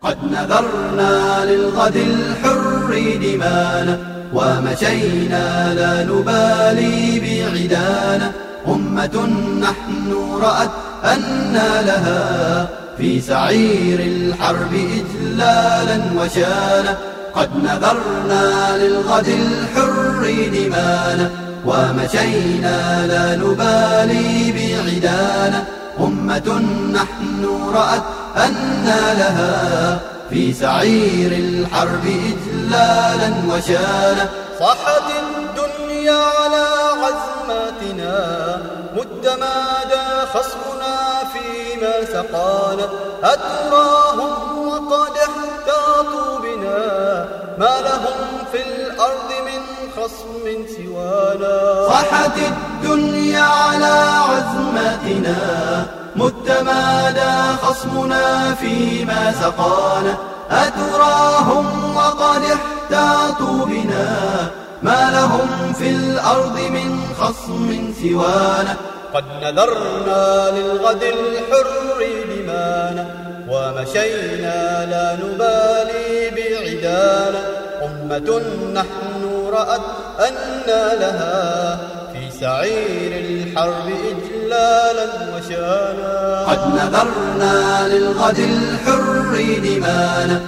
قد نذرنا للغد الحر دمانا ومشينا لا نبالي بعدانا. أمة نحن رأت أن لها في سعير الحرب إجلالا وشانا. قد نذرنا للغد الحر دمانا ومشينا لا نبالي بعدانا. أمة نحن رأت أن لها في سعير الحرب إجلالا وشانا. صاحت الدنيا على عزماتنا مد مادى خصمنا فيما سقانا. أتراهم وقد احتاطوا بنا ما لهم في الأرض من خصم سوانا. صاحت الدنيا على عزماتنا مد مادى خصمنا فيما سقانا. أتراهم وقد احتاطوا بنا ما لهم في الأرض من خصم سوانا. قد نذرنا للغد الحر دمانا ومشينا لا نبالي بعدانا. أمة نحن رأت أن لها في سعير الحرب إجلالا وشانا. قد نذرنا للغد الحر دمانا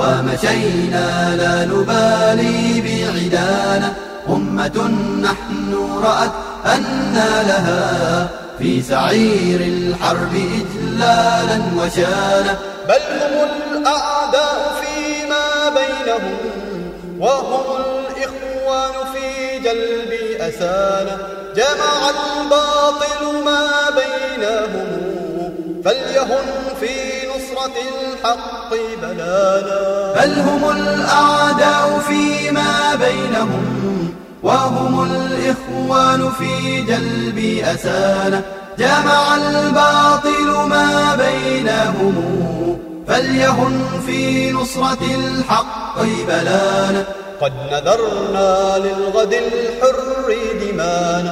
ومشينا لا نبالي بعدانا. أمة نحن رأت أن لها في سعير الحرب إجلالا وشانا. بل هم الأعداء فيما بينهم وهم الإخوان في جلب أسانا. جمع الباطل ما بينهم فليهن في نصرة الحق بلانا. بل هم الأعداء فيما بينهم وهم الإخوان في جلب أسانا. جمع الباطل ما بينهم فليهن في نصرة الحق بلانا. قد نذرنا للغد الحر دمانا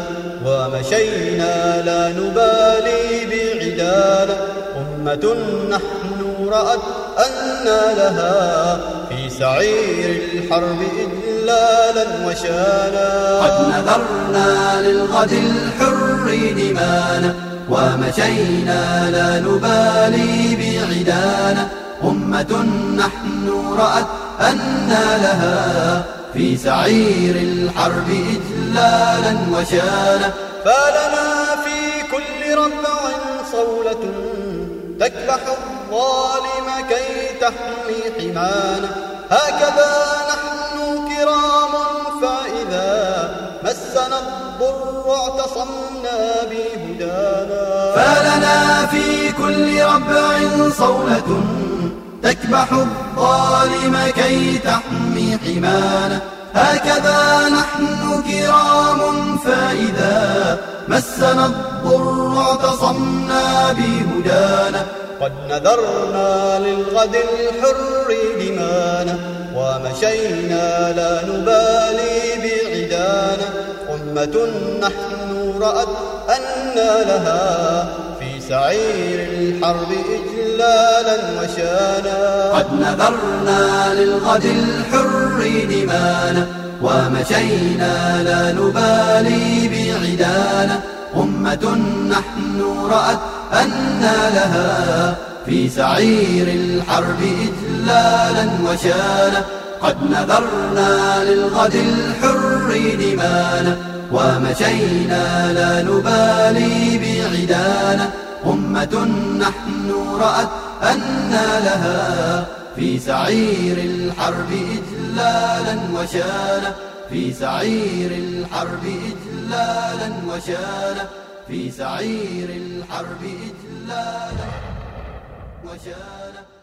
ومشينا لا نبالي بعدانا. أمة نحن رأت أن لها في سعير الحرب إجلالا وشانا. قد نذرنا للغد الحر دمانا ومشينا لا نبالي بعدانا. أمة نحن رأت أن لها في سعير الحرب إجلالا وشانا. فلنا في كل ربع صولة تكبح الظالم كي تحمي حمانا. هكذا نحن كرام فإذا مسنا الضر اعتصمنا بهدانا. فلنا في كل ربع صولة تكبح الظالم كي تحمي حمانا. هكذا نحن كرام فإذا مسنا الضر اعتصمنا بهدانا. قد نذرنا للغد الحر دمانا ومشينا لا نبالي بعدانا. أمة نحن رأت أن لها في سعير الحرب إجلالا وشانا. قد نذرنا للغد الحر دمانا ومشينا لا نبالي بعدانا. أمة نحن رأت أن لها في سعير الحرب إجلالا وشانا. قد نذرنا للغد الحر دمانا ومشينا لا نبالي بعدانا. أمة نحن رأت أن لها في سعير الحرب إجلالا وشانا. في سعير الحرب إجلالا وشانا. في سعير الحرب إجلالا وشانا.